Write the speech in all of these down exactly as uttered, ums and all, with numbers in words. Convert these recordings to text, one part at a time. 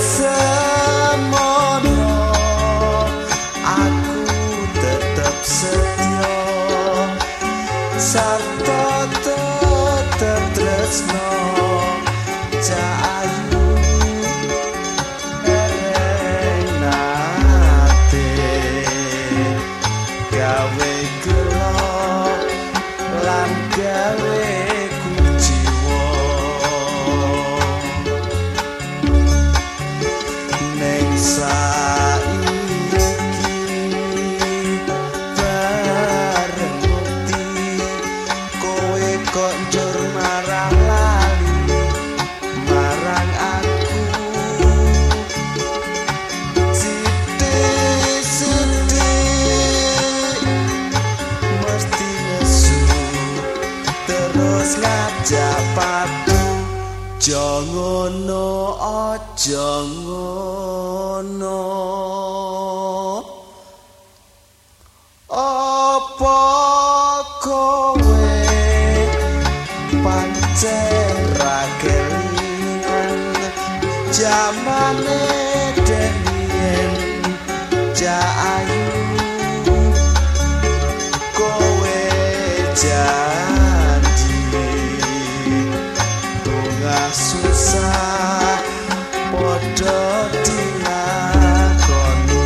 semono aku tetep setia sarta tetep tresno cahayu ereng nate gawe gelo lan gawe kujiwa ning saiki bareng bukti kowe kok njur marang lali marang aku sithik-sithik mesti nesu terus ngajak padu jangono aja ngono apa kowe pancen ra kelingan jamane denien cahayu kowe janji bunga susah padha dilakoni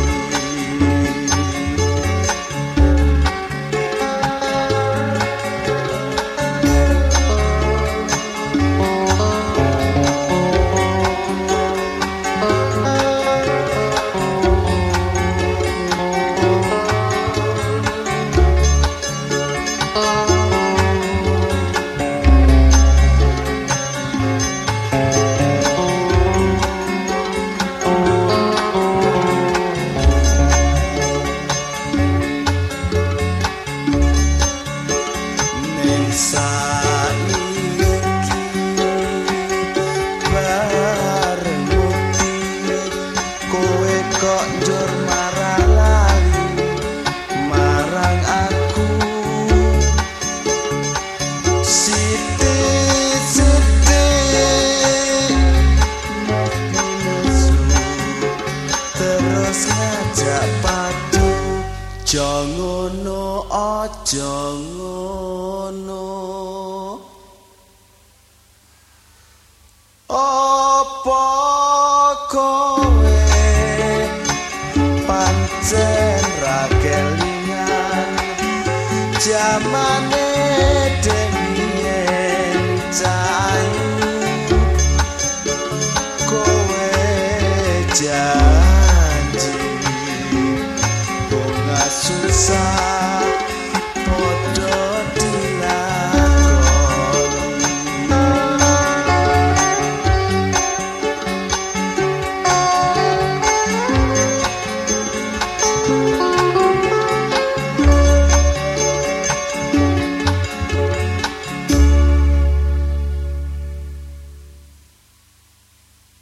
saiki bareng bukti kowe kok njur marang lali marang aku sithik-sithik nesu terus ngajak padu jangono aja ngono apa kowe pancen ra kelingan jamane denien cahayu kowe janji bunga susah